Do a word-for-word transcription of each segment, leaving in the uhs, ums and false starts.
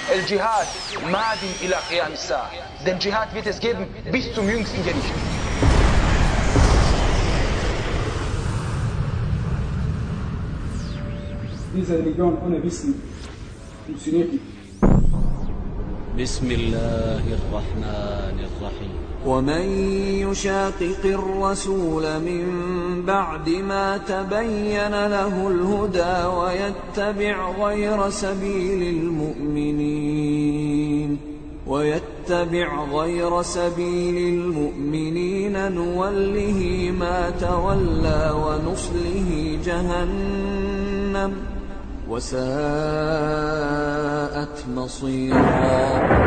El-Jihad madin ila qiyam as-sa'a. Den Dschihad wird es geben bis zum jüngsten Gericht. Diese Religion ohne Wissen funktioniert nicht. بسم الله الرحمن الرحيم ومن يشاقق الرسول من بعد ما تبين له الهدى ويتبع غير سبيل المؤمنين ويتبع غير سبيل المؤمنين نوله ما تولى ونصله جهنم وساءت مصيرا.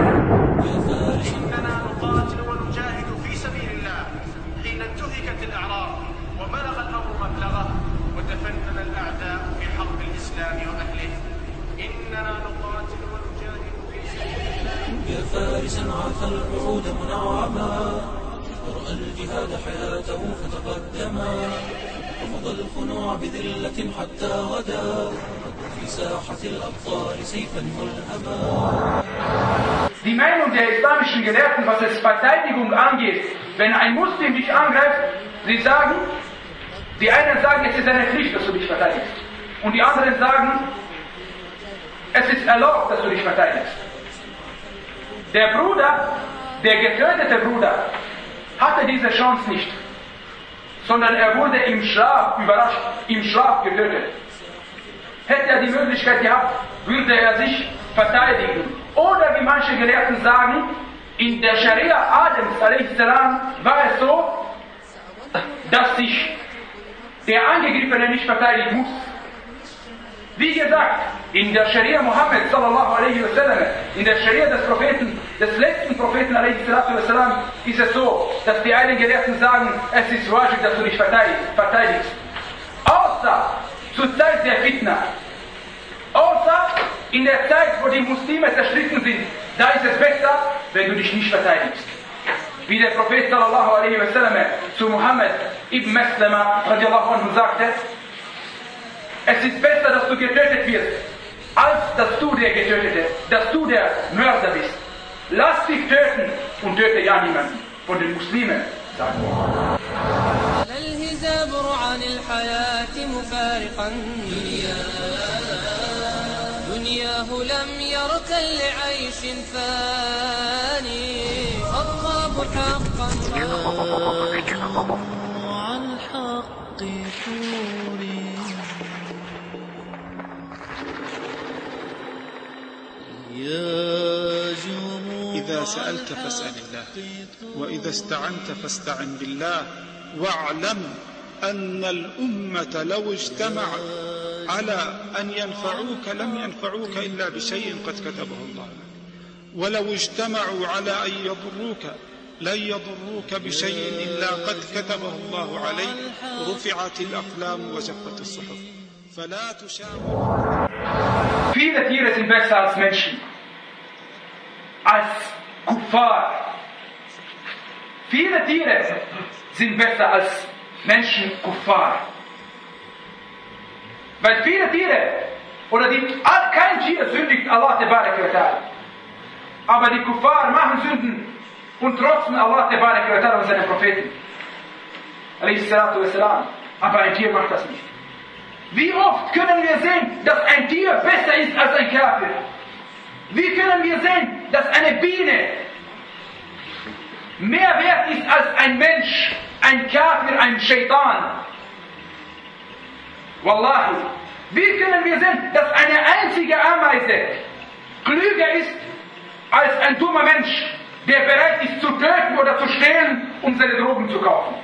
إننا نقاتل ونجاهد في سبيل الله حين انتهكت الأعراض وبلغ الأمر مبلغه وتفنن الأعداء في حرب الإسلام وأهله. إننا نقاتل ونجاهد في سبيل الله. يا فارسا عاف الوعود منعما ورأى الجهاد حياته فتقدما وفضى الخنوع بذلة حتى غدا في ساحة الأبطال سيفا ملهما. Die Meinung der islamischen Gelehrten, was es Verteidigung angeht, wenn ein Muslim dich angreift, sie sagen, die einen sagen, es ist eine Pflicht, dass du dich verteidigst. Und die anderen sagen, es ist erlaubt, dass du dich verteidigst. Der Bruder, der getötete Bruder, hatte diese Chance nicht, sondern er wurde im Schlaf überrascht, im Schlaf getötet. Hätte er die Möglichkeit gehabt, würde er sich verteidigen. Oder wie manche Gelehrten sagen, in der Scharia Adams a s. war es so, dass sich der Angegriffene nicht verteidigen muss. Wie gesagt, in der Scharia Muhammad sallallahu alaihi wasallam, in der Scharia des Propheten, des letzten Propheten alaihi wasallam, ist es so, dass die einen Gelehrten sagen, es ist wajib, dass du dich verteidigst. Außer zur Zeit der Fitna. Außer in der Zeit, wo die Muslime zerstritten sind, da ist es besser, wenn du dich nicht verteidigst. Wie der Prophet sallallahu alaihi wasallam zu Muhammad ibn Maslama radiallahu anhu sagte, es ist besser, dass du getötet wirst, als dass du der Getötete, dass du der Mörder bist. Lass dich töten und töte ja niemanden von den Muslimen, sagt er. الهزابر عن الحياة مفارقا دنياه لم يركن لعيش فاني خطاب حقا عن حق حوري. إذا سألت فاسأل الله وإذا استعنت فاستعن بالله واعلم أن الأمة لو اجتمعت على أن ينفعوك لم ينفعوك إلا بشيء قد كتبه الله لك ولو اجتمعوا على أن يضروك لن يضروك بشيء إلا قد كتبه الله عليك. رفعت الأقلام وجفت الصحف فلا تشاور. Viele Tiere sind besser als Menschen, als Kuffar. Viele Tiere sind besser als Menschen, Kuffar. Weil viele Tiere, oder die, kein Tier sündigt Allah Tabarak wa Ta'ala. Aber die Kuffar machen Sünden und trotzen Allah Tabarak wa Ta'ala und seine Propheten. Alayhi salatu wa salam. Aber ein Tier macht das nicht. Wie oft können wir sehen, dass ein Tier besser ist als ein Kafir? Wie können wir sehen, dass eine Biene mehr wert ist als ein Mensch, ein Kafir, ein Shaitan? Wallahi. Wie können wir sehen, dass eine einzige Ameise klüger ist als ein dummer Mensch, der bereit ist zu töten oder zu stehlen, um seine Drogen zu kaufen?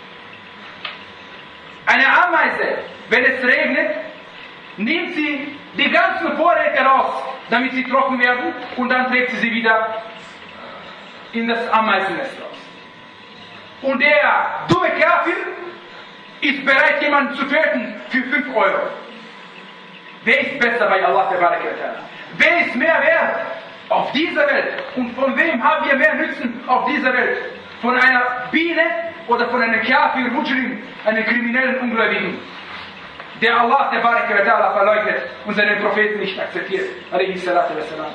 Eine Ameise, wenn es regnet, nimmt sie die ganzen Vorräte raus, damit sie trocken werden, und dann trägt sie sie wieder in das Ameisennest raus. Und der dumme Kafir ist bereit, jemanden zu töten für fünf Euro. Wer ist besser bei Allah Tabarak wa Ta'ala? Wer ist mehr wert auf dieser Welt? Und von wem haben wir mehr Nützen auf dieser Welt? Von einer Biene oder von einem Kafir, Mujrim, einem kriminellen Ungläubigen? der Allah, der Baraka wa Ta'ala, verleugnet und seinen Propheten nicht akzeptiert. Alayhi salatu wa salam.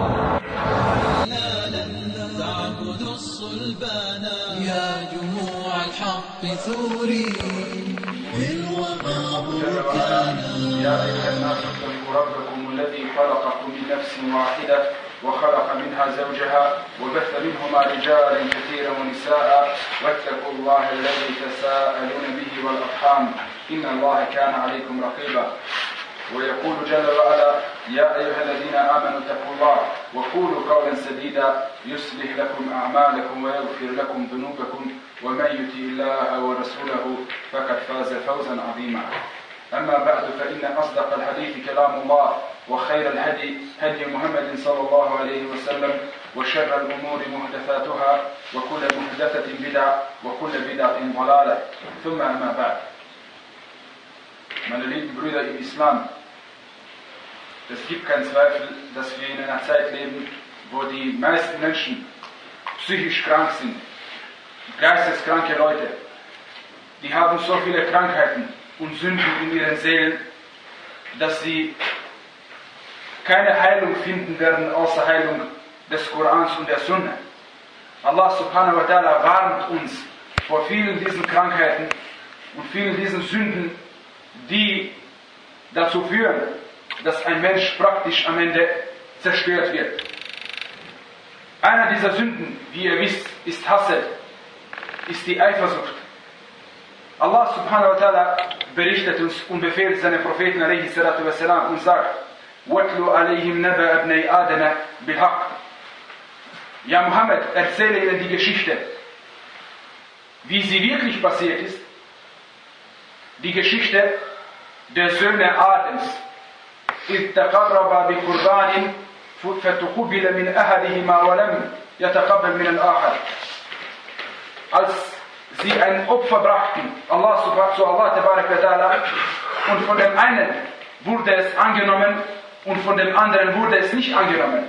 تعبد الصلبان يا جموع الحق ثوري الوغى بركانا يا أيها الناس اتقوا ربكم الذي خلقكم من نفس واحدة وخلق منها زوجها وبث منهما رجالا كثيرا ونساء واتقوا الله الذي تساءلون به والأرحام إن الله كان عليكم رقيبا. ويقول جل وعلا يا أيها الذين آمنوا اتقوا الله وقولوا قولا سديدا يصلح لكم أعمالكم ويغفر لكم ذنوبكم ومن يطع الله ورسوله فقد فاز فوزا عظيما. أما بعد فإن أصدق الحديث كلام الله وخير الهدي هدي محمد صلى الله عليه وسلم وشر الأمور محدثاتها وكل محدثة بدعة وكل بدعة ضلالة ثم أما بعد. Meine lieben Brüder im Islam, es gibt keinen Zweifel, dass wir in einer Zeit leben, wo die meisten Menschen psychisch krank sind, geisteskranke Leute. Die haben so viele Krankheiten und Sünden in ihren Seelen, dass sie keine Heilung finden werden, außer Heilung des Korans und der Sunna. Allah subhanahu wa ta'ala warnt uns vor vielen diesen Krankheiten und vielen diesen Sünden, die dazu führen, dass ein Mensch praktisch am Ende zerstört wird. Einer dieser Sünden, wie ihr wisst, ist Hasad, ist die Eifersucht. Allah subhanahu wa ta'ala berichtet uns und befehlt seinen Propheten alaihi salatu wassalam und sagt: وَاتْلُ عَلَيْهِمْ نَبَأَ ابْنَيْ آدَمَ بِالْحَقِّ. Ja, Muhammad, erzähle ihnen die Geschichte, wie sie wirklich passiert ist, die Geschichte der Söhne Adams. إِذْ تَقَرَّبَا بِقُرْبَانٍ فَتُقُبِّلَ مِنْ أَحَدِهِمَا وَلَمْ يَتَقَبَّلْ مِنَ الْآخَرِ. Als sie ein Opfer brachten, Allah subhanahu zu Allah tabarak wa ta'ala, und von dem einen wurde es angenommen und von dem anderen wurde es nicht angenommen.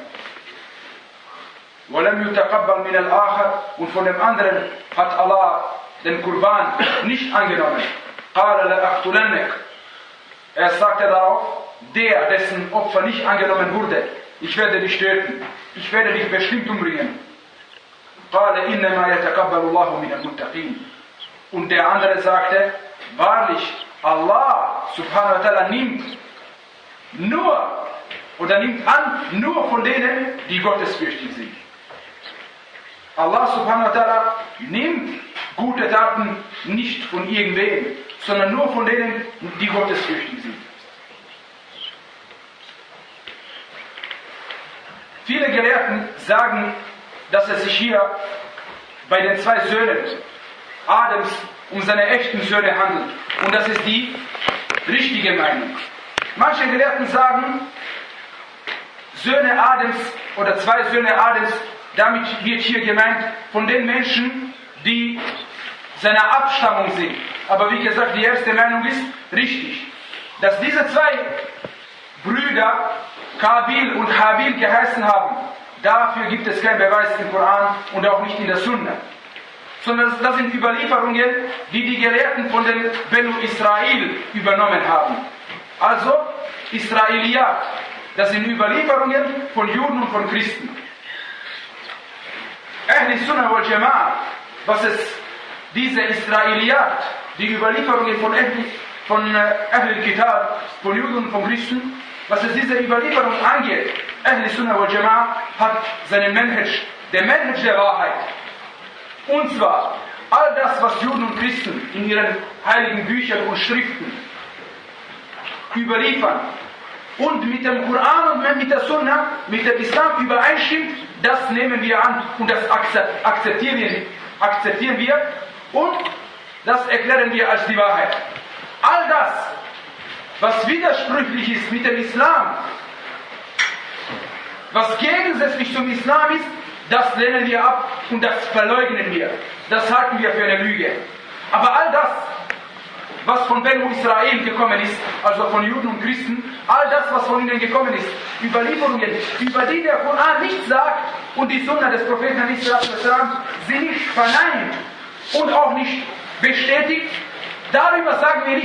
وَلَمْ يُتَقَبَّلْ مِنَ الْآخَرِ, und von dem anderen hat Allah den Kurban nicht angenommen. قَالَ لَأَقْتُلَنَّكَ. Er sagte darauf, der, dessen Opfer nicht angenommen wurde, ich werde dich töten, ich werde dich bestimmt umbringen. قَالَ إِنَّمَا يَتَقَبَّلُ اللَّهُ مِنَ الْمُتَّقِينَ. Und der andere sagte, wahrlich, Allah subhanahu wa ta'ala nimmt nur, oder nimmt an, nur von denen, die gottesfürchtig sind. Allah subhanahu wa ta'ala nimmt gute Taten nicht von irgendwem, sondern nur von denen, die gottesfürchtig sind. Viele Gelehrten sagen, dass es sich hier bei den zwei Söhnen Adams um seine echten Söhne handelt. Und das ist die richtige Meinung. Manche Gelehrten sagen, Söhne Adams oder zwei Söhne Adams, damit wird hier gemeint von den Menschen, die seiner Abstammung sind. Aber wie gesagt, die erste Meinung ist richtig. Dass diese zwei Brüder Kabil und Habil geheißen haben, dafür gibt es keinen Beweis im Koran und auch nicht in der Sunna. Sondern das sind Überlieferungen, die die Gelehrten von den Benu Israel übernommen haben. Also Israeliyat, das sind Überlieferungen von Juden und von Christen. Ahli Sunnah wal Jama'a, was es diese Israeliyat, die Überlieferungen von Ahli, von Ahli Kitab, von Juden und von Christen, was es diese Überlieferung angeht, Ahli Sunnah wal Jama'a hat seinen Manhaj, der Manhaj der Wahrheit. Und zwar, all das, was Juden und Christen in ihren heiligen Büchern und Schriften überliefern und mit dem Koran und mit der Sunna, mit dem Islam übereinstimmt, das nehmen wir an und das akzeptieren wir, akzeptieren wir und das erklären wir als die Wahrheit. All das, was widersprüchlich ist mit dem Islam, was gegensätzlich zum Islam ist, das lehnen wir ab und das verleugnen wir. Das halten wir für eine Lüge. Aber all das, was von Benu Israel gekommen ist, also von Juden und Christen, all das, was von ihnen gekommen ist, Überlieferungen, über die der Koran nichts sagt und die Sunna des Propheten sie nicht verneint und auch nicht bestätigt, darüber sagen wir nichts.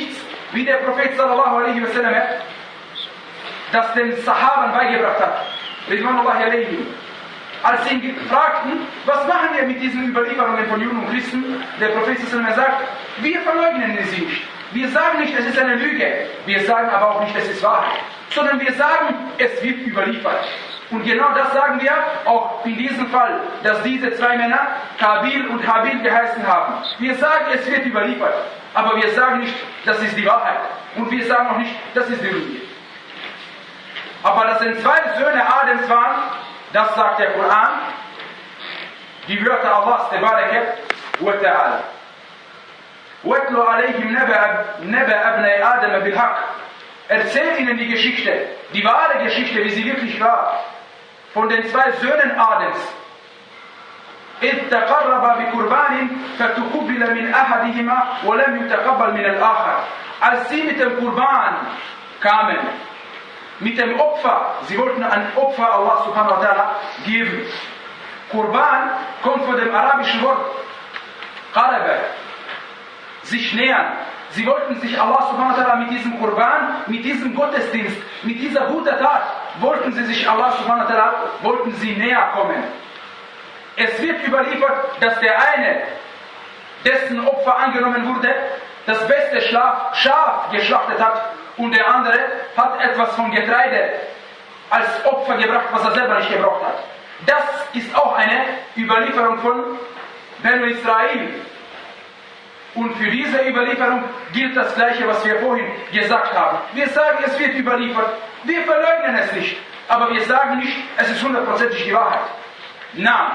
wie der Prophet sallallahu alaihi wasallam das den Sahaban beigebracht hat. Ridwanullahi alaihim. Als sie ihn fragten, was machen wir mit diesen Überlieferungen von Juden und Christen, der Prophet sallallahu alaihi wasallam sagt, wir verleugnen sie nicht. Wir sagen nicht, es ist eine Lüge. Wir sagen aber auch nicht, es ist Wahrheit. Sondern wir sagen, es wird überliefert. Und genau das sagen wir auch in diesem Fall, dass diese zwei Männer Kabil und Habil geheißen haben. Wir sagen, es wird überliefert. Aber wir sagen nicht, das ist die Wahrheit. Und wir sagen auch nicht, das ist die Lüge. Aber dass es zwei Söhne Adams waren, das sagt der Koran. Die Wörter Allahs, Tabaraka wa Ta'ala. وَاتْلُ عَلَيْهِمْ نَبَأَ أَبْنَيْ آدَمَ بِالْحَقِّ. Erzähl ihnen die Geschichte, die wahre Geschichte, wie sie wirklich war, von den zwei Söhnen Adams. إِذْ تَقَرَّبَا بِقُرْبَانٍ فَتُقُبِّلَ مِنْ أَحَدِهِمَا وَلَمْ يُتَقَبَّلْ مِنَ الْآخَرِ. Als sie mit dem Qurban kamen, mit dem Opfer, sie wollten ein Opfer Allah subhanahu wa ta'ala geben. Qurban kommt von dem arabischen Wort Qaraba, sich nähern. Sie wollten sich Allah subhanahu wa ta'ala mit diesem Qurban, mit diesem Gottesdienst, mit dieser guten Tat, wollten sie sich Allah subhanahu wa ta'ala, wollten sie näher kommen. Es wird überliefert, dass der eine, dessen Opfer angenommen wurde, das beste Schaf, Schaf geschlachtet hat und der andere hat etwas von Getreide als Opfer gebracht, was er selber nicht gebraucht hat. Das ist auch eine Überlieferung von Banu Israel. Und für diese Überlieferung gilt das Gleiche, was wir vorhin gesagt haben. Wir sagen, es wird überliefert. Wir verleugnen es nicht. Aber wir sagen nicht, es ist hundertprozentig die Wahrheit. Nein.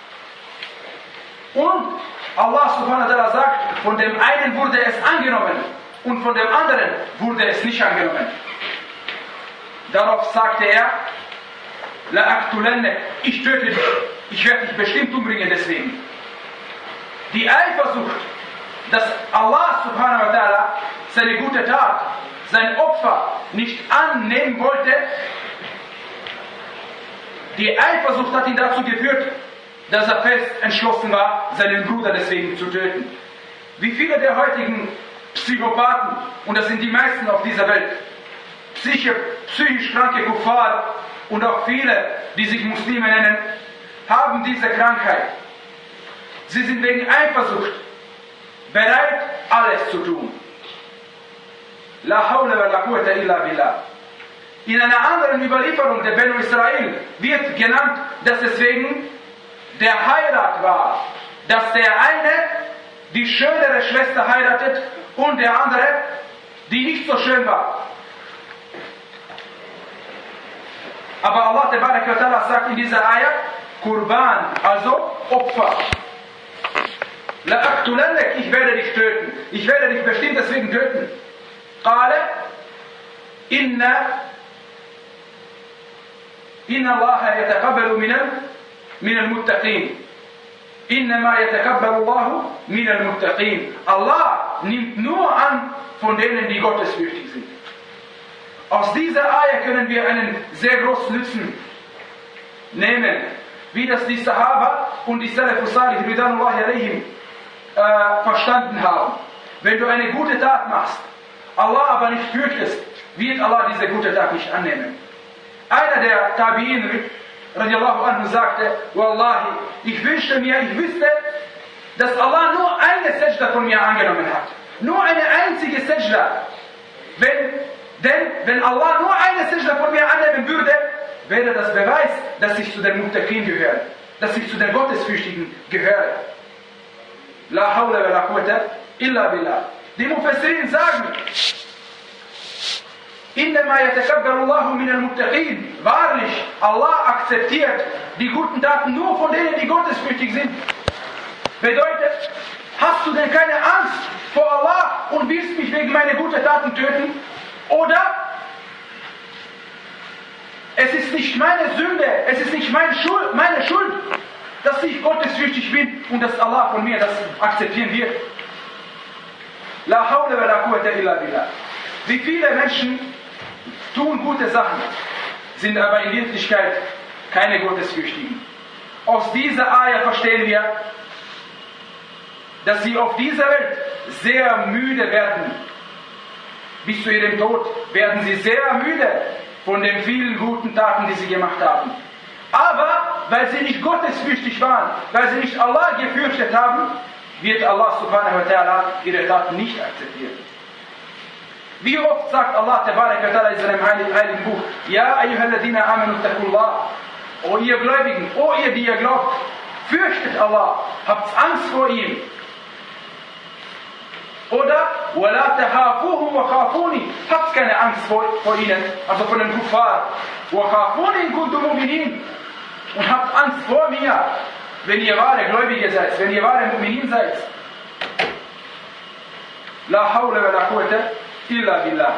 Und Allah subhanahu wa ta'ala sagt, von dem einen wurde es angenommen und von dem anderen wurde es nicht angenommen. Darauf sagte er, La aqtulannak, ich töte dich, ich werde dich bestimmt umbringen deswegen. Die Eifersucht, dass Allah subhanahu wa ta'ala seine gute Tat, sein Opfer nicht annehmen wollte, die Eifersucht hat ihn dazu geführt, dass er fest entschlossen war, seinen Bruder deswegen zu töten. Wie viele der heutigen Psychopathen, und das sind die meisten auf dieser Welt, psychisch, psychisch kranke Kuffar und auch viele, die sich Muslime nennen, haben diese Krankheit. Sie sind wegen Eifersucht bereit, alles zu tun. La hawla wa la quwwata illa billah. In einer anderen Überlieferung der Banu Israel wird genannt, dass es wegen der Heirat war, dass der eine die schönere Schwester heiratet und der andere die nicht so schön war. Aber Allah Tabaraka wa Ta'ala sagt in dieser Ayah, Qurban, also Opfer. La aqtulannak, ich werde dich töten. Ich werde dich bestimmt deswegen töten. Qala, inna, inna Allah yataqabbalu minal, minal muttaqin. Innama yataqabbalu Allah minal muttaqin. Allah nimmt nur an von denen, die gottesfürchtig sind. Aus dieser Ayah können wir einen sehr großen Nutzen nehmen, wie das die Sahaba und die Salafus Salih, Ridwanullahi alaihim, äh, verstanden haben. Wenn du eine gute Tat machst, Allah aber nicht fürchtest, wird Allah diese gute Tat nicht annehmen. Einer der Tabi'in, radiallahu anhu, sagte, Wallahi, ich wünschte mir, ich wüsste, dass Allah nur eine Sajda von mir angenommen hat. Nur eine einzige Sajda. Wenn, denn wenn Allah nur eine Sajda von mir annehmen würde, wäre das Beweis, dass ich zu den Muttaqin gehöre. Dass ich zu den Gottesfürchtigen gehöre. La hawla wa la quwwata illa billah. Die Mufassirin sagen, Innama yatakabbaru Allahu min al-muttaqin. Wahrlich, Allah akzeptiert die guten Taten nur von denen, die gottesfürchtig sind. Bedeutet, hast du denn keine Angst vor Allah und willst mich wegen meiner guten Taten töten? Oder es ist nicht meine Sünde, es ist nicht meine Schuld, meine Schuld, dass ich gottesfürchtig bin und dass Allah von mir das akzeptieren wird. La hawla wa la quwwata illa billah. Wie viele Menschen tun gute Sachen, sind aber in Wirklichkeit keine Gottesfürchtigen. Aus dieser Ayah verstehen wir, dass sie auf dieser Welt sehr müde werden, bis zu ihrem Tod werden sie sehr müde von den vielen guten Taten, die sie gemacht haben. Aber weil sie nicht gottesfürchtig waren, weil sie nicht Allah gefürchtet haben, wird Allah subhanahu wa ta'ala ihre Taten nicht akzeptieren. Wie oft sagt Allah tabarak wa ta'ala in seinem heiligen Buch: Ja, ayyuhalladina amanu taqullah. O ihr Gläubigen, o ihr, die ihr glaubt, fürchtet Allah, habt Angst vor ihm. Oder وَلَا تَخَافُوهُمْ وَخَافُونِ, habt keine Angst vor, vor ihnen, also vor den Kuffar. وَخَافُونِ إِن كُنتُم مُؤْمِنِينَ, und habt Angst vor mir, wenn ihr wahre Gläubige seid, wenn ihr wahre Mu'minin seid. La hawla wa la quwwata illa billah.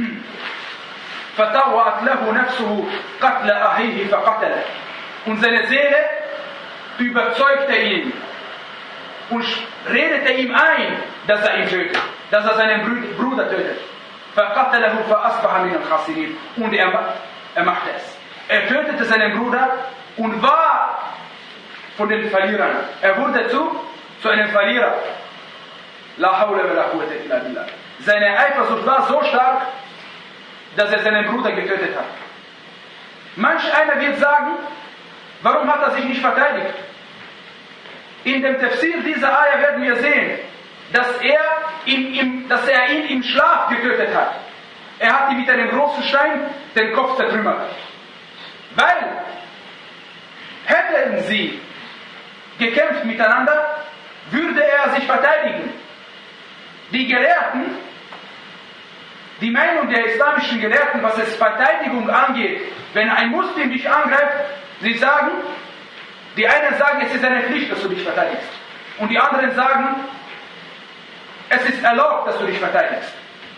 فَطَوَّعَتْ لَهُ نَفْسُهُ قَتْلَ أَخِيهِ فَقَتَلَهُ, und seine Seele überzeugte ihn und redete ihm ein, dass er ihn tötet, dass er seinen Bruder tötet. فَقَتَلَهُ فَأَصْبَحَ مِنَ الْخَاسِرِينَ, und er, er machte es. Er tötete seinen Bruder und war von den Verlierern. Er wurde zu, zu einem Verlierer. La hawla wa la quwwata illa billah. Seine Eifersucht war so stark, dass er seinen Bruder getötet hat. Manch einer wird sagen, warum hat er sich nicht verteidigt? In dem Tafsir dieser Ayah werden wir sehen, dass er, ihn, im, dass er ihn im Schlaf getötet hat. Er hat ihm mit einem großen Stein den Kopf zertrümmert. Weil, hätten sie gekämpft miteinander, würde er sich verteidigen. Die Gelehrten, die Meinung der islamischen Gelehrten, was es Verteidigung angeht, wenn ein Muslim dich angreift, sie sagen, die einen sagen, es ist eine Pflicht, dass du dich verteidigst. Und die anderen sagen, es ist erlaubt, dass du dich verteidigst.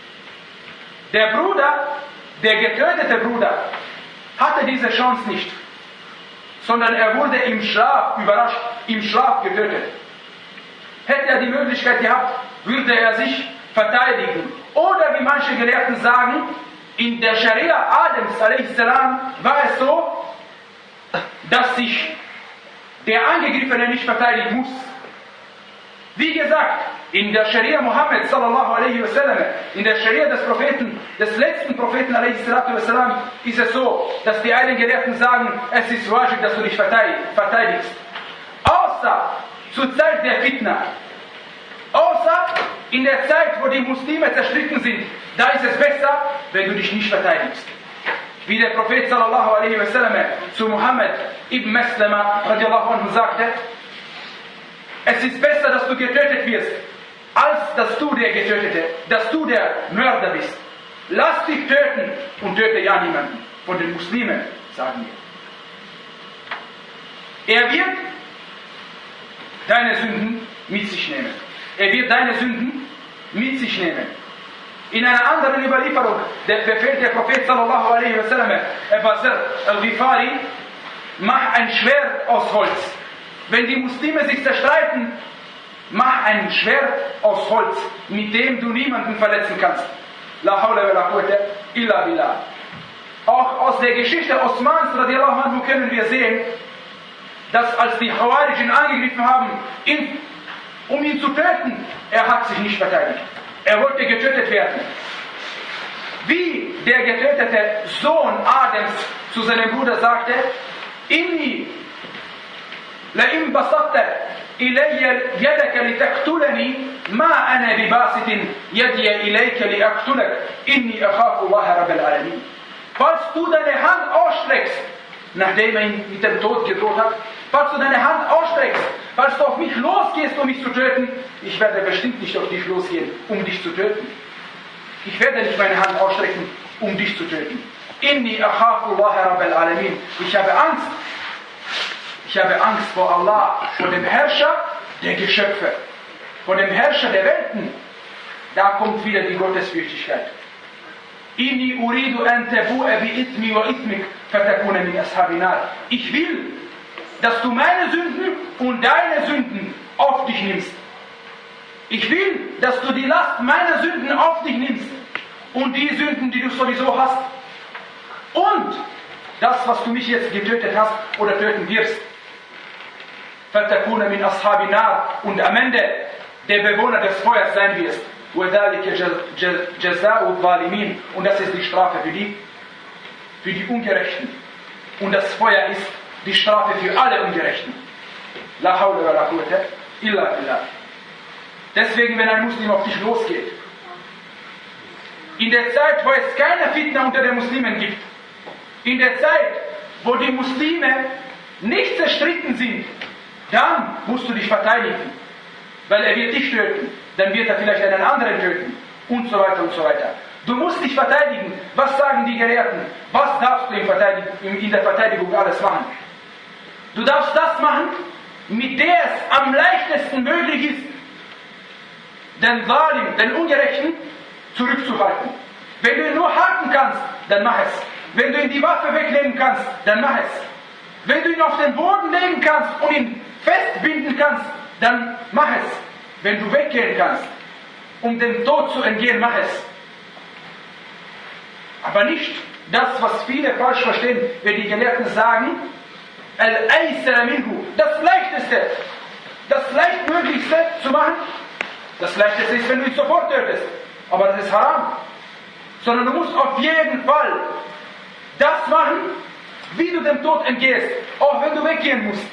Der Bruder, der getötete Bruder, hatte diese Chance nicht, sondern er wurde im Schlaf, überrascht, im Schlaf getötet. Hätte er die Möglichkeit gehabt, würde er sich verteidigen. Oder wie manche Gelehrten sagen, in der Scharia Adams a s. war es so, dass sich der Angegriffene nicht verteidigen muss. Wie gesagt, in der Scharia Muhammad sallallahu alaihi wasallam, in der Scharia des Propheten, des letzten Propheten alaihi salatu wasallam, ist es so, dass die einen Gelehrten sagen, es ist wajib, dass du dich verteidigst. Außer zur Zeit der Fitna. Außer in der Zeit, wo die Muslime zerstritten sind, da ist es besser, wenn du dich nicht verteidigst. Wie der Prophet sallallahu alaihi wasallam zu Muhammad ibn Maslama radiallahu anhu sagte, es ist besser, dass du getötet wirst, als dass du der Getötete, dass du der Mörder bist. Lass dich töten und töte ja niemanden. Von den Muslimen, sagen wir. Er wird deine Sünden mit sich nehmen. Er wird deine Sünden mit sich nehmen. In einer anderen Überlieferung befehlt der Prophet sallallahu alaihi wasallam Basir al-Ghifari, mach ein Schwert aus Holz. Wenn die Muslime sich zerstreiten, mach ein Schwert aus Holz, mit dem du niemanden verletzen kannst. La hawla wa la quwwata illa billah. Auch aus der Geschichte Osmans radiallahu anhu können wir sehen, dass als die Khawarij ihn angegriffen haben, ihn, um ihn zu töten, er hat sich nicht verteidigt. Er wollte getötet werden. Wie der getötete Sohn Adams zu seinem Bruder sagte, Inni لئن بسطت إلي يدك لتقتلني ما أنا بباسط يدي إليك لأقتلك إني أخاف الله رب العالمين. Falls du deine Hand ausstreckst, nachdem er ihn mit dem Tod gedroht hat, falls du deine Hand ausstreckst, falls du auf mich losgehst, um mich zu töten, ich werde bestimmt nicht auf dich losgehen, um dich zu töten. Ich werde nicht meine Hand ausstrecken, um dich zu töten. Inni akhafu Allah Rabbal Alamin. Ich habe Angst. Ich habe Angst vor Allah, vor dem Herrscher der Geschöpfe, vor dem Herrscher der Welten. Da kommt wieder die Gottesfürchtigkeit. Inni uridu an tabu'a bi ithmi wa ithmik fatakuna min ashabin nar. Ich will, dass du meine Sünden und deine Sünden auf dich nimmst. Ich will, dass du die Last meiner Sünden auf dich nimmst und die Sünden, die du sowieso hast. Und das, was du mich jetzt getötet hast oder töten wirst. Fatakuna min ashabin nar. Und am Ende der Bewohner des Feuers sein wirst. وَذَلِكَ جَزَاءُ الظَّالِمِينَ. Und das ist die Strafe für die, für die Ungerechten. Und das Feuer ist die Strafe für alle Ungerechten. La hawla wa la quwwata illa billah. Deswegen, wenn ein Muslim auf dich losgeht, in der Zeit, wo es keine Fitna unter den Muslimen gibt, in der Zeit, wo die Muslime nicht zerstritten sind, dann musst du dich verteidigen, weil er wird dich töten, dann wird er vielleicht einen anderen töten und so weiter und so weiter. Du musst dich verteidigen. Was sagen die Gelehrten? Was darfst du in der Verteidigung alles machen? Du darfst das machen, mit der es am leichtesten möglich ist, den Zalim, den Ungerechten, zurückzuhalten. Wenn du ihn nur halten kannst, dann mach es. Wenn du ihm die Waffe wegnehmen kannst, dann mach es. Wenn du ihn auf den Boden legen kannst und ihn festbinden kannst, dann mach es. Wenn du weggehen kannst, um dem Tod zu entgehen, mach es. Aber nicht das, was viele falsch verstehen, wenn die Gelehrten sagen, Al-Aysara minhu, das Leichteste, das Leichtmöglichste zu machen. Das Leichteste ist, wenn du ihn sofort tötest. Aber das ist haram. Sondern du musst auf jeden Fall das machen, wie du dem Tod entgehst, auch wenn du weggehen musst.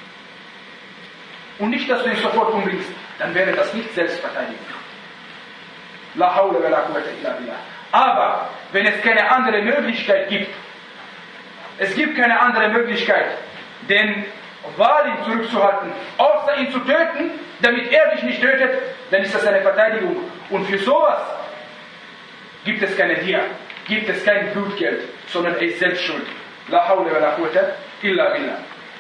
Und nicht, dass du ihn sofort umbringst. Dann wäre das nicht Selbstverteidigung. La hawla wa la quwwata illa billah. Aber wenn es keine andere Möglichkeit gibt, es gibt keine andere Möglichkeit, den Zalim zurückzuhalten, außer ihn zu töten, damit er dich nicht tötet, dann ist das eine Verteidigung. Und für sowas gibt es keine Dia, gibt es kein Blutgeld, sondern er ist selbst schuld. La hawla wa la quwwata illa billah.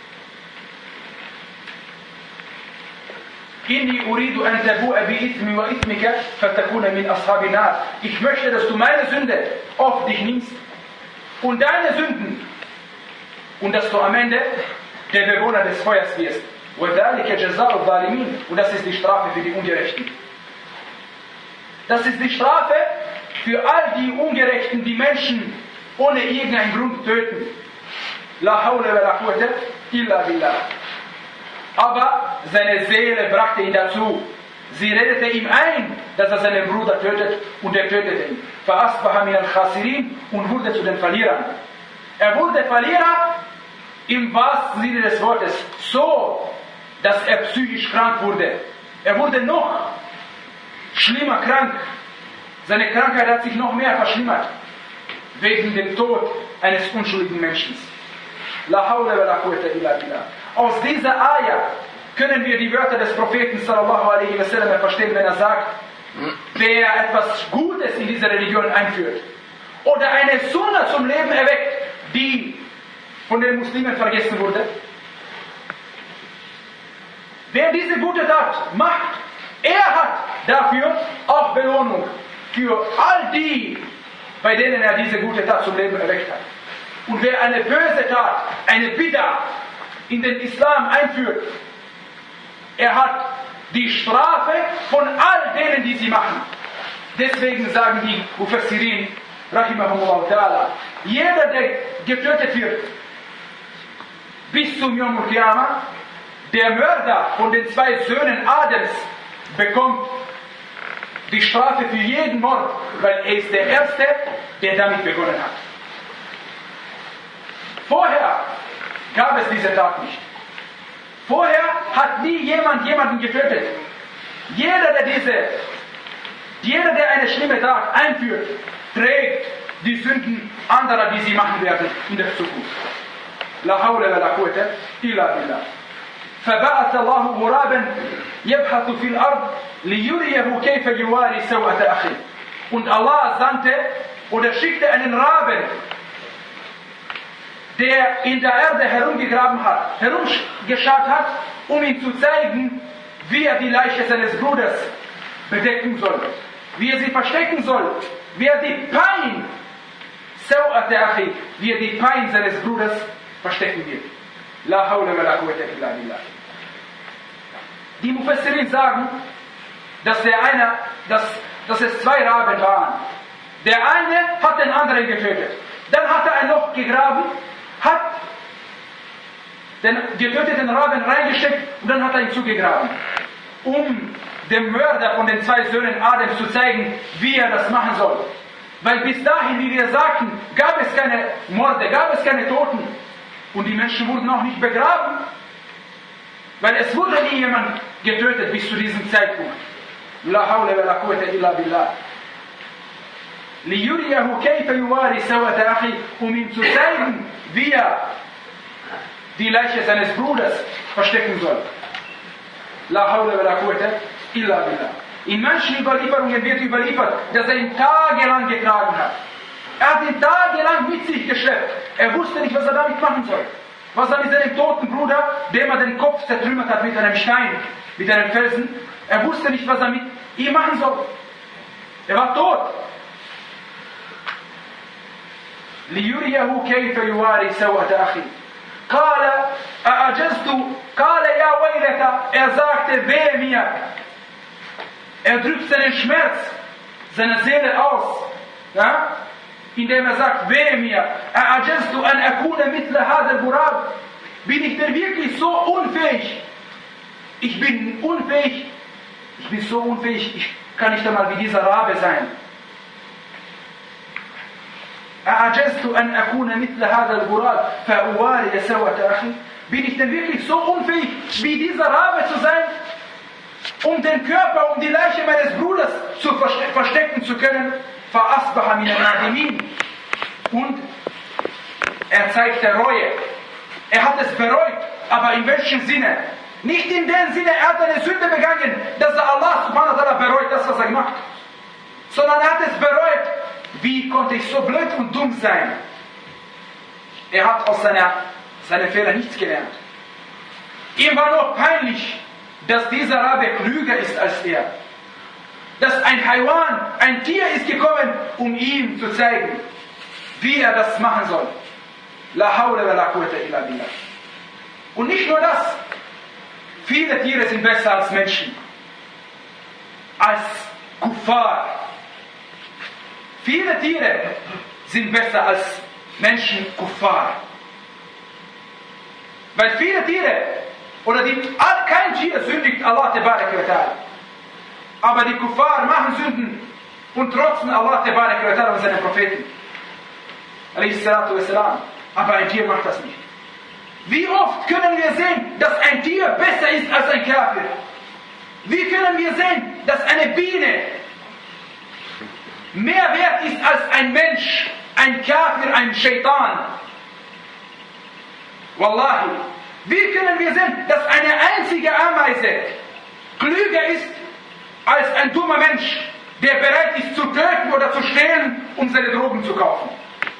Inni uridu an tabu'a bi ithmi wa ithmika fatakuna min ashabin nar. Ich möchte, dass du meine Sünde auf dich nimmst und deine Sünden und dass du am Ende der Bewohner des Feuers wirst. وَذَلِكَ جَزَاءُ الظَّالِمِينَ. Und das ist die Strafe für die Ungerechten. Das ist die Strafe für all die Ungerechten, die Menschen ohne irgendeinen Grund töten. La hawla wa la quwwata illa billah. Aber seine Seele brachte ihn dazu. Sie redete ihm ein, dass er seinen Bruder tötet, und er tötete ihn. فَأَصْبَحَ مِنَ الْخَاسِرِينَ. Und wurde zu den Verlierern. Er wurde Verlierer im wahrsten Sinne des Wortes, so, dass er psychisch krank wurde. Er wurde noch schlimmer krank. Seine Krankheit hat sich noch mehr verschlimmert, wegen dem Tod eines unschuldigen Menschen. La hawla wa la quwwata illa billah. Aus dieser Ayah können wir die Wörter des Propheten sallallahu alaihi wasallam verstehen, wenn er sagt, wer etwas Gutes in diese Religion einführt oder eine Sunna zum Leben erweckt, die von den Muslimen vergessen wurde. Wer diese gute Tat macht, er hat dafür auch Belohnung für all die, bei denen er diese gute Tat zum Leben erweckt hat. Und wer eine böse Tat, eine Bid'a in den Islam einführt, er hat die Strafe von all denen, die sie machen. Deswegen sagen die Mufassirin, rahimahumullah ta'ala, jeder, der getötet wird, bis zum Yom al-Qiyamah, der Mörder von den zwei Söhnen Adams bekommt die Strafe für jeden Mord, weil er ist der Erste, der damit begonnen hat. Vorher gab es diese Tat nicht. Vorher hat nie jemand jemanden getötet. Jeder, der diese, jeder, der eine schlimme Tat einführt, trägt die Sünden anderer, die sie machen werden in der Zukunft. La hawla wa la quwwata illa billah. فبعث الله غرابا يبحث في الأرض ليريه كيف يواري سوءة أخيه. Und Allah sandte oder schickte einen Raben, der in der Erde herumgegraben hat, herumgeschaut hat, um ihm zu zeigen, wie er die Leiche seines Bruders bedecken soll, wie er sie verstecken soll, wie er die Pein, سوءة أخيه, wie er die Pein seines Bruders verstecken wird. La hawla wa la quwwata illa billah. Die Mufassirin sagen, dass der eine, dass, dass es zwei Raben waren. Der eine hat den anderen getötet. Dann hat er ein Loch gegraben, hat den getöteten Raben reingesteckt und dann hat er ihn zugegraben, um dem Mörder von den zwei Söhnen Adams zu zeigen, wie er das machen soll. Weil bis dahin, wie wir sagten, gab es keine Morde, gab es keine Toten. Und die Menschen wurden auch nicht begraben. Weil es wurde nie jemand getötet bis zu diesem Zeitpunkt. La hawla wa la quwwata illa billah. لِيُرِيَهُ كَيْفَ يُوَارِي سَوَةَ أَخِي, um ihm zu zeigen, wie er die Leiche seines Bruders verstecken soll. La hawla wa la quwwata illa billah. In manchen Überlieferungen wird überliefert, dass er ihn tagelang getragen hat. Er hat ihn tagelang mit sich geschleppt. Er wusste nicht, was er damit machen soll. Was er mit seinem toten Bruder, dem er den Kopf zertrümmert hat mit einem Stein, mit einem Felsen, er wusste nicht, was er mit ihm machen soll. Er war tot. لِيُرِيَهُ كَيْفَ يُوَارِي سَوْءَةَ أَخِي. قَالَ أَعَجَزْتُ قَالَ يَا وَيْلَتَ. Er sagte, wehe mir. Er drückt seinen Schmerz seiner Seele aus, ja? Indem er sagt, wehe mir. أَعَجَزْتُ أَنْ أَكُونَ مِثْلَ هَذَا الْغُرَابِ. Bin ich denn wirklich so unfähig? Ich bin unfähig. Ich bin so unfähig, ich kann nicht einmal wie dieser Rabe sein. أَعَجَزْتُ أَنْ أَكُونَ مِثْلَ هَذَا الْغُرَابِ فَأُوَارِيَ سَوْءَةَ أَخِي. Bin ich denn wirklich so unfähig, wie dieser Rabe zu sein, um den Körper, um die Leiche meines Bruders zu verstecken zu können? فَأَصْبَحَ مِنَ النَّادِمِينَ. Und er zeigte Reue. Er hat es bereut, aber in welchem Sinne? Nicht in dem Sinne, er hat eine Sünde begangen, dass er Allah subhanahu wa ta'ala bereut, das was er gemacht hat. Sondern er hat es bereut, wie konnte ich so blöd und dumm sein? Er hat aus seiner, seinen Fehlern nichts gelernt. Ihm war nur peinlich, dass dieser Rabe klüger ist als er. Dass ein Haiwan, ein Tier ist gekommen, um ihm zu zeigen, wie er das machen soll. La hawla wa la quwwata illa billah. Und nicht nur das. Viele Tiere sind besser als Menschen. Als Kuffar. Viele Tiere sind besser als Menschen, Kuffar. Weil viele Tiere, oder die, kein Tier sündigt Allah Tebarek wa Ta'ala. Aber die Kuffar machen Sünden und trotzen Allah Tebarek wa Ta'ala und seinen Propheten. Alayhi salatu wa salam. Aber ein Tier macht das nicht. Wie oft können wir sehen, dass ein Tier besser ist als ein Kafir? Wie können wir sehen, dass eine Biene mehr wert ist als ein Mensch, ein Kafir, ein Shaitan? Wallahi. Wie können wir sehen, dass eine einzige Ameise klüger ist als ein dummer Mensch, der bereit ist zu töten oder zu stehlen, um seine Drogen zu kaufen?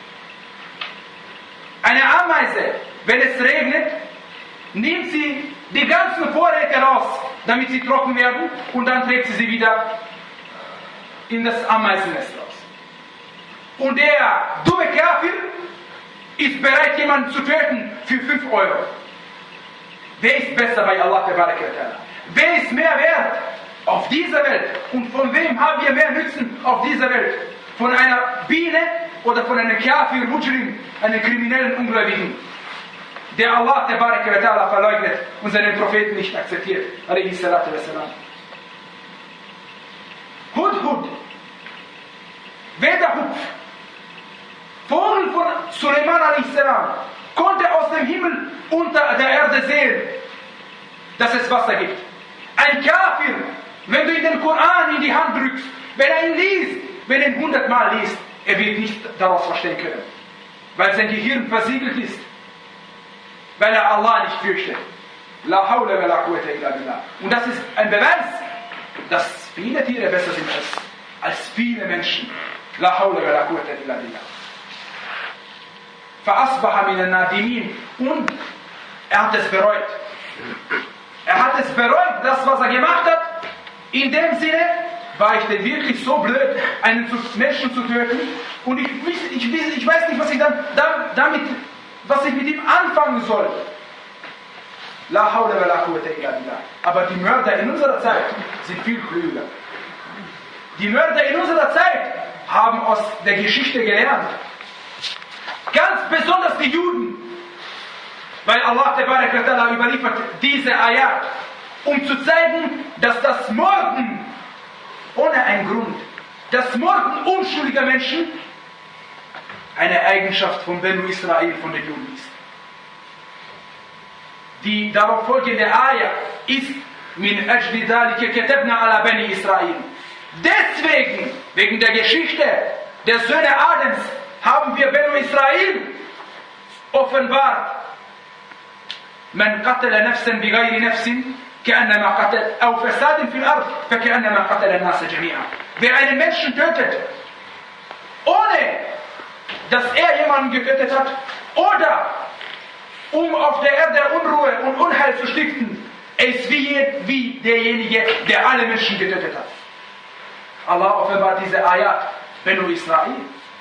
Eine Ameise, wenn es regnet, nimmt sie die ganzen Vorräte raus, damit sie trocken werden, und dann trägt sie sie wieder in das Ameisennest raus. Und der dumme Kafir ist bereit, jemanden zu töten für fünf Euro. Wer ist besser bei Allah Tabaraka wa Ta'ala? Wer ist mehr wert auf dieser Welt? Und von wem haben wir mehr Nützen auf dieser Welt? Von einer Biene oder von einem Kafir, Mujrim, einem kriminellen Ungläubigen, der Allah Tabaraka wa Ta'ala verleugnet und seinen Propheten nicht akzeptiert. Alayhi salatu wa salam. Hudhud, Wedahupf, Vogel von Suleiman alayhi salam, konnte aus dem Himmel unter der Erde sehen, dass es Wasser gibt. Ein Kafir, wenn du in den Koran in die Hand drückst, wenn er ihn liest, wenn er ihn hundertmal liest, er wird nicht daraus verstehen können. Weil sein Gehirn versiegelt ist. Weil er Allah nicht fürchtet. La hawla wa la quwwata illa billah. Und das ist ein Beweis, dass viele Tiere besser sind als, als viele Menschen. La hawla wa la quwwata illa billah. فَأَصْبَحَ مِنَ النَّادِمِينَ. Und er hat es bereut. Er hat es bereut, das was er gemacht hat. In dem Sinne, war ich denn wirklich so blöd, einen Menschen zu töten? Und ich, ich, ich, ich weiß nicht, was ich dann damit, was ich mit ihm anfangen soll. La hawla wa la quwwata illa billah. Aber die Mörder in unserer Zeit sind viel klüger. Die Mörder in unserer Zeit haben aus der Geschichte gelernt. Ganz besonders die Juden. Weil Allah Tabaraka wa Ta'ala überliefert diese Ayat, um zu zeigen, dass das Morden ohne einen Grund, das Morden unschuldiger Menschen eine Eigenschaft von Benu Israel, von den Juden ist. Die darauf folgende Ayah ist min ajli dhalika katabna ala Bani Israel. Deswegen, wegen der Geschichte der Söhne Adams, haben wir Benu Israel offenbart. Man qatala nafsan bighayri nafsin كأنما قتل أو فساد في الأرض فكأنما قتل الناس جميعا. Wer einen Menschen tötet, ohne dass er jemanden getötet hat, oder um auf der Erde Unruhe und Unheil zu stiften, ist wie, wie derjenige, der alle Menschen getötet hat. Allah offenbart diese Ayat, Benu Israel,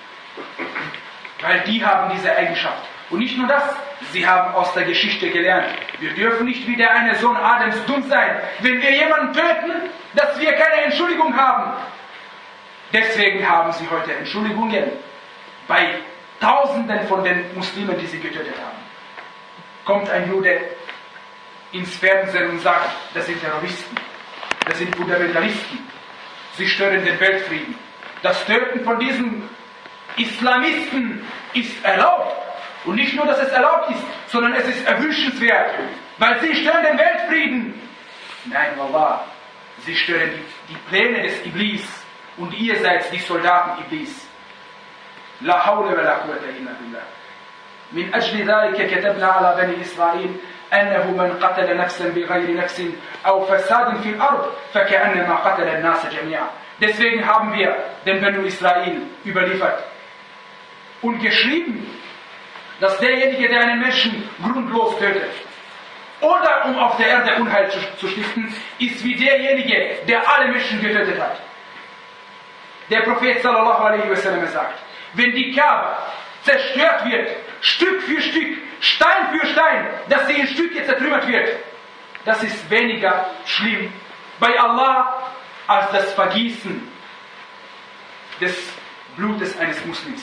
weil die haben diese Eigenschaft. Und nicht nur das, sie haben aus der Geschichte gelernt. Wir dürfen nicht wie der eine Sohn Adams dumm sein, wenn wir jemanden töten, dass wir keine Entschuldigung haben. Deswegen haben sie heute Entschuldigungen bei Tausenden von den Muslimen, die sie getötet haben. Kommt ein Jude ins Fernsehen und sagt, das sind Terroristen, das sind Fundamentalisten, sie stören den Weltfrieden. Das Töten von diesen Islamisten ist erlaubt. Und nicht nur, dass es erlaubt ist, sondern es ist erwünschenswert, weil sie stören den Weltfrieden. Nein, Wallah, sie stören die, die Pläne des Iblis und ihr seid die Soldaten Iblis. La hawla wa la quwwata illa billah. Min ajli dhalika katabna ala Bani Israel أنه من قتل نفسا بغير نفس أو فساد في الأرض فكأنما قتل الناس جميعا. Deswegen haben wir den Banu Israel überliefert und geschrieben, dass derjenige, der einen Menschen grundlos tötet, oder um auf der Erde Unheil zu, zu stiften, ist wie derjenige, der alle Menschen getötet hat. Der Prophet sallallahu alaihi wasallam sagt, wenn die Kaaba zerstört wird, Stück für Stück, Stein für Stein, dass sie in Stücke zertrümmert wird, das ist weniger schlimm bei Allah als das Vergießen des Blutes eines Muslims.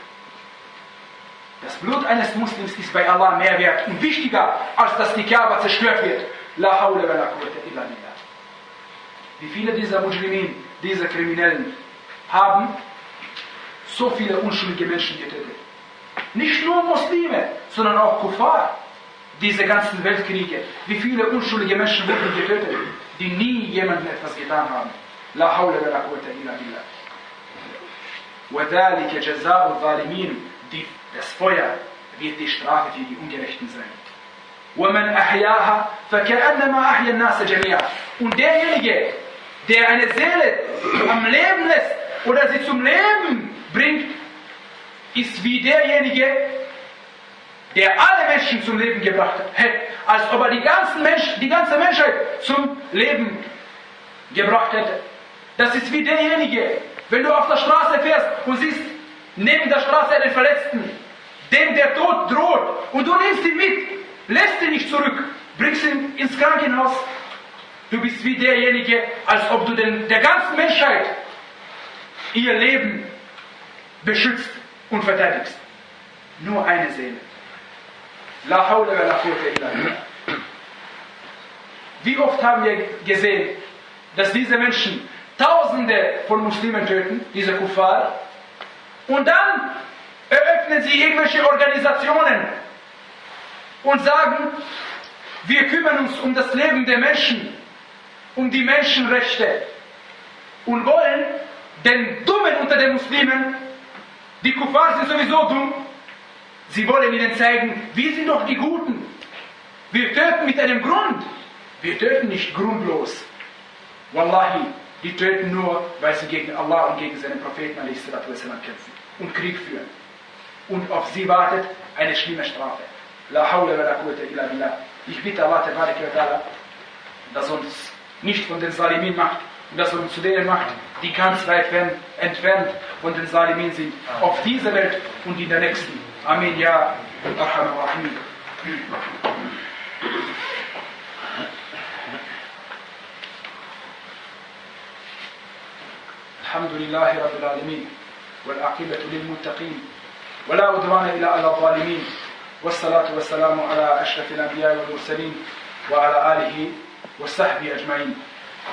Das Blut eines Muslims ist bei Allah mehr wert und wichtiger, als dass die Kaaba zerstört wird. La hawla wa la quwwata illa billah. Wie viele dieser Mujrimin, dieser Kriminellen, haben so viele unschuldige Menschen getötet. Nicht nur Muslime, sondern auch Kuffar. Diese ganzen Weltkriege. Wie viele unschuldige Menschen wurden getötet, die nie jemandem etwas getan haben. La hawla wa la quwwata illa billah. Wa dhalika jaza'u dhalimin. Das Feuer wird die Strafe für die Ungerechten sein. وَمَنْ أَحْيَاهَا فَكَأَنَّمَا أَحْيَا النَّاسَ جَمِيعًا. Und derjenige, der eine Seele am Leben lässt oder sie zum Leben bringt, ist wie derjenige, der alle Menschen zum Leben gebracht hat, als ob er die, ganzen Mensch, die ganze Menschheit zum Leben gebracht hätte. Das ist wie derjenige, wenn du auf der Straße fährst und siehst, neben der Straße einen Verletzten, dem der Tod droht, und du nimmst ihn mit, lässt ihn nicht zurück, bringst ihn ins Krankenhaus. Du bist wie derjenige, als ob du den, der ganzen Menschheit ihr Leben beschützt und verteidigst. Nur eine Seele. La hawla wa la quwwata illa billah. Wie oft haben wir gesehen, dass diese Menschen Tausende von Muslimen töten, diese Kuffar, und dann eröffnen sie irgendwelche Organisationen und sagen, wir kümmern uns um das Leben der Menschen, um die Menschenrechte und wollen den Dummen unter den Muslimen, die Kuffar sind sowieso dumm, sie wollen ihnen zeigen, wir sind doch die Guten. Wir töten mit einem Grund. Wir töten nicht grundlos. Wallahi, die töten nur, weil sie gegen Allah und gegen seinen Propheten a s. kämpfen und Krieg führen. Und auf sie wartet eine schlimme Strafe. La hawla wa la quwwata illa billah. Ich bitte Allah, dass uns nicht von den Salimin macht und dass er uns zu denen macht, die ganz weit entfernt von den Salimin sind, auf dieser Welt und in der nächsten. Amin, ya Arhamar Rahim. الحمد لله رب العالمين والعاقبة للمتقين ولا عدوان إلا على الظالمين والصلاة والسلام على أشرف الأنبياء والمرسلين وعلى آله وصحبه أجمعين.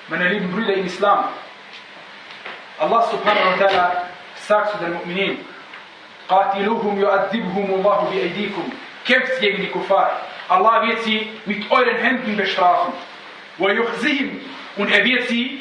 Meine lieben Brüder im Islam, Allah subhanahu wa ta'ala sagt zu den Mu'minin, قَاتِلُوهُمْ يُعَذِّبْهُمُ اللَّهُ بِأَيْدِيكُمْ. Kämpft gegen die Kuffar. Allah wird sie mit euren Händen bestrafen. وَيُخْزِهِمْ. Und er wird sie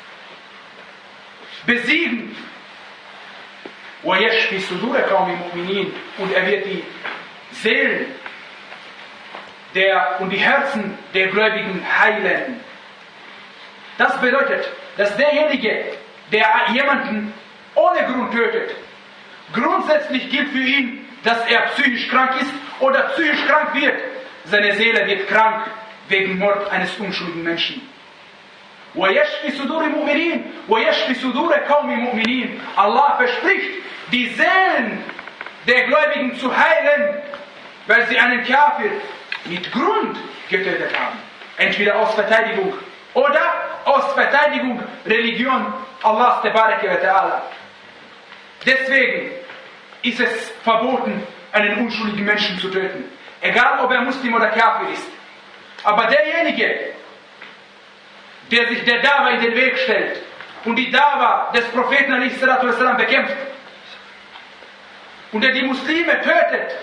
besiegen. وَيَشْفِ صُدُورَ قَوْمِ مُؤْمِنِينَ. Und er wird die Seelen der, und die Herzen der Gläubigen heilen. Das bedeutet, dass derjenige, der jemanden ohne Grund tötet, grundsätzlich gilt für ihn, dass er psychisch krank ist oder psychisch krank wird. Seine Seele wird krank wegen Mord eines unschuldigen Menschen. وَيَشْفِ صُدُورِ مُؤْمِنِينَ وَيَشْفِ صُدُورَ قَوْمِ مُؤْمِنِينَ. Allah verspricht, die Seelen der Gläubigen zu heilen, weil sie einen Kafir mit Grund getötet haben. Entweder aus Verteidigung oder aus Verteidigung Religion Allahs Tabaraka wa Ta'ala. Deswegen ist es verboten, einen unschuldigen Menschen zu töten. Egal, ob er Muslim oder Kafir ist. Aber derjenige, der sich der Dawa in den Weg stellt und die Dawa des Propheten ﷺ bekämpft und der die Muslime tötet,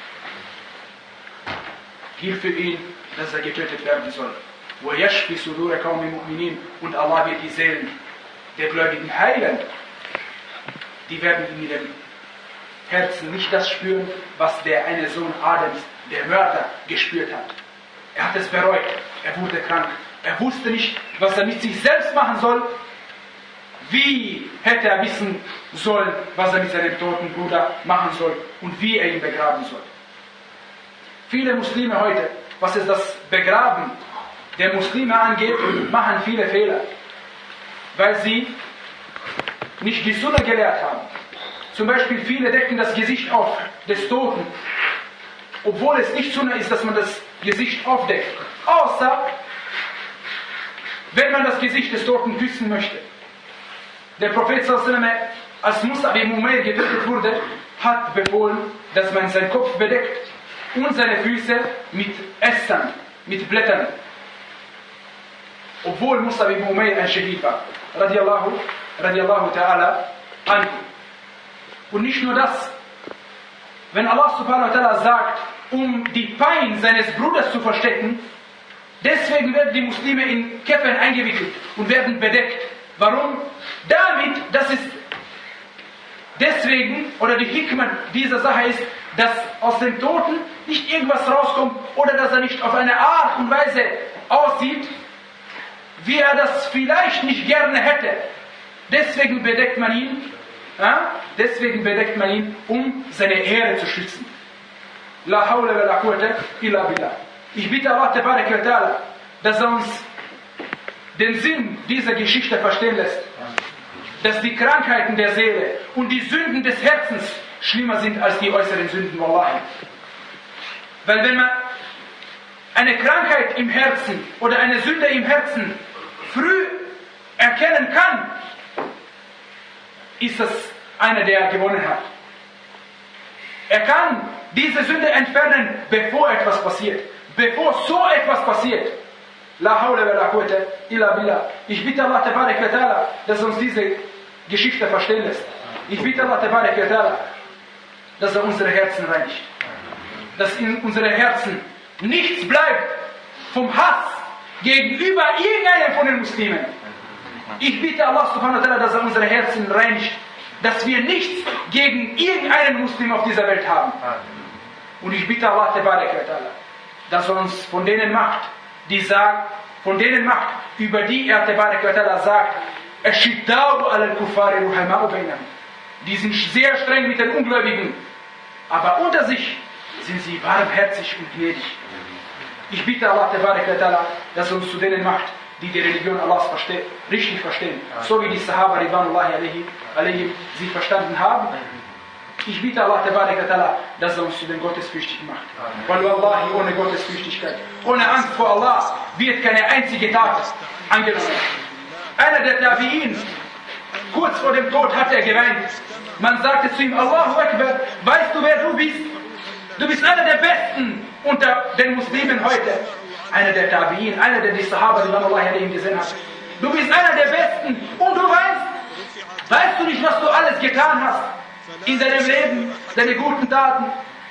gilt für ihn, dass er getötet werden soll. وَيَشْفِ صُدُورَ قَوْمِ مُؤْمِنِينَ. Und Allah wird die Seelen der Gläubigen heilen. Die werden in ihrem Herzen nicht das spüren, was der eine Sohn Adams, der Mörder, gespürt hat. Er hat es bereut, er wurde krank. Er wusste nicht, was er mit sich selbst machen soll. Wie hätte er wissen sollen, was er mit seinem toten Bruder machen soll und wie er ihn begraben soll. Viele Muslime heute, was es das Begraben der Muslime angeht, machen viele Fehler, weil sie nicht die Sunna gelehrt haben. Zum Beispiel viele decken das Gesicht auf des Toten, obwohl es nicht Sunna ist, dass man das Gesicht aufdeckt, außer wenn man das Gesicht des Toten küssen möchte. Der Prophet sallallahu alaihi wasallam, als Mus'ab ibn Umair getötet wurde, hat befohlen, dass man seinen Kopf bedeckt und seine Füße mit Ästern, mit Blättern. Obwohl Mus'ab ibn Umair ein Shahid war. Radiallahu, radiallahu ta'ala anhu. Und nicht nur das. Wenn Allah subhanahu wa ta'ala sagt, um die Pein seines Bruders zu verstecken, deswegen werden die Muslime in Keffen eingewickelt und werden bedeckt. Warum? Damit, das ist deswegen, oder die Hikmah dieser Sache ist, dass aus dem Toten nicht irgendwas rauskommt oder dass er nicht auf eine Art und Weise aussieht, wie er das vielleicht nicht gerne hätte. Deswegen bedeckt man ihn, ja? Deswegen bedeckt man ihn, um seine Ehre zu schützen. La hawla wa la quwwata illa billah. Ich bitte Allah Tabaraka wa Ta'ala, dass er uns den Sinn dieser Geschichte verstehen lässt. Dass die Krankheiten der Seele und die Sünden des Herzens schlimmer sind als die äußeren Sünden, wallahi. Weil wenn man eine Krankheit im Herzen oder eine Sünde im Herzen früh erkennen kann, ist das einer, der gewonnen hat. Er kann diese Sünde entfernen, bevor etwas passiert. Bevor so etwas passiert. La hawla wa la quwwata illa billah. Ich bitte Allah Tabaraka wa Ta'ala, dass er uns diese Geschichte verstehen lässt. Ich bitte Allah Tabaraka wa Ta'ala, dass er unsere Herzen reinigt. Dass in unseren Herzen nichts bleibt vom Hass gegenüber irgendeinem von den Muslimen. Ich bitte Allah subhanahu wa ta'ala, dass er unsere Herzen reinigt, dass wir nichts gegen irgendeinen Muslim auf dieser Welt haben. Und ich bitte Allah Tabaraka wa Ta'ala, dass er uns von denen macht, die sagt, von denen macht, über die er Tabaraka wa Ta'ala sagt, Ashiddau al-Kuffari ruhama'u bainahum. Die sind sehr streng mit den Ungläubigen, aber unter sich sind sie warmherzig und gnädig. Ich bitte Allah Tabaraka wa Ta'ala, dass er uns zu denen macht, die die Religion Allahs verste- richtig verstehen, so wie die Sahaba Ridwanullahi alayhim sie verstanden haben. Ich bitte Allah Tabaraka wa Ta'ala, dass er uns zu den Gottesfürchtigen macht. Weil Wallahi, ohne Gottesfürchtigkeit, ohne Angst vor Allah, wird keine einzige Tat angenommen. Einer der Tabi'in, kurz vor dem Tod hat er geweint. Man sagte zu ihm, Allahu Akbar, weißt du, wer du bist? Du bist einer der Besten unter den Muslimen heute. Einer der Tabi'in, einer der die Sahaba, die Allah gesehen hat. Du bist einer der Besten. Und du weißt, weißt du nicht, was du alles getan hast in deinem Leben, deine guten Taten?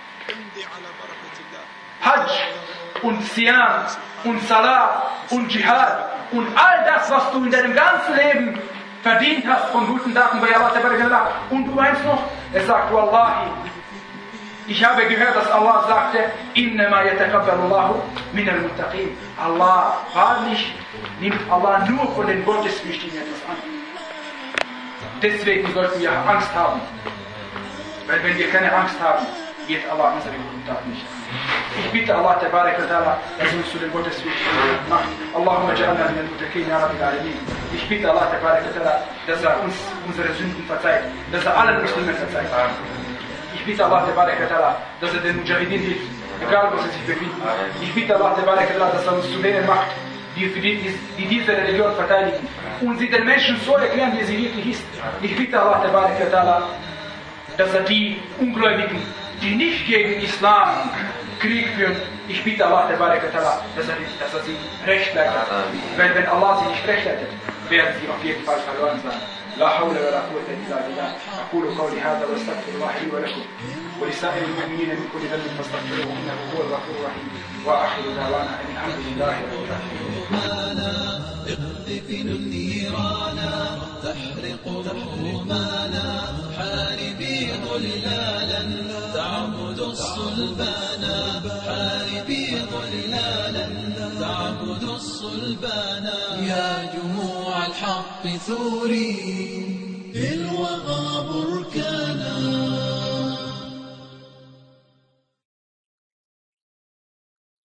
Hajj und Siyam und Salah und Dschihad und all das, was du in deinem ganzen Leben verdient hast von guten Taten bei Allah. Und du meinst noch, er sagt, Wallahi, ich habe gehört, dass Allah sagte, Innama yatakabbalullahu minal muttaqin. Allah, wahrlich, nimmt Allah nur von den Gottesfürchtigen etwas an. Deswegen sollten wir Angst haben. Weil wenn wir keine Angst haben, wird Allah unsere guten Taten nicht. Ich bitte Allah, Tabarak wa Ta'ala, dass er uns zu den Gottesfürchtigen macht. Allahumma ja'alna min al-muttaqin, ya Rabbil Alamin. Ich bitte Allah, Tabarak wa Ta'ala, dass er uns unsere Sünden verzeiht, dass er allen Muslimen verzeiht. Ich bitte Allah, Tabarak wa Ta'ala, dass er den Mujahideen hilft, egal wo sie sich befinden. Ich bitte Allah, Tabarak wa Ta'ala, dass er uns zu denen macht, die, für die, die diese Religion verteidigen und sie den Menschen so erklären, wie sie wirklich ist. Ich bitte Allah, Tabarak wa Ta'ala, dass er die Ungläubigen, die nicht gegen Islam Krieg führen, ich bitte Allah, Tabarak wa Ta'ala, dass er, dass er sie recht leitet. Weil wenn Allah sie nicht recht leitet, werden sie auf jeden Fall verloren sein. لا حول ولا قوة إلا بالله. أقول قولي هذا واستغفر الله لي ولكم ولسائر المؤمنين من كل ذنب فاستغفروه إنه هو الغفور الرحيم وآخر دعوانا أن الحمد لله رب العالمين. اقذف النيرانا تحرق حرمانا حاربي ظلالا تعبد الصلبانا حاربي ظلالا تعبد الصلبانا يا جموع الحق ثوري في الوغى بركانا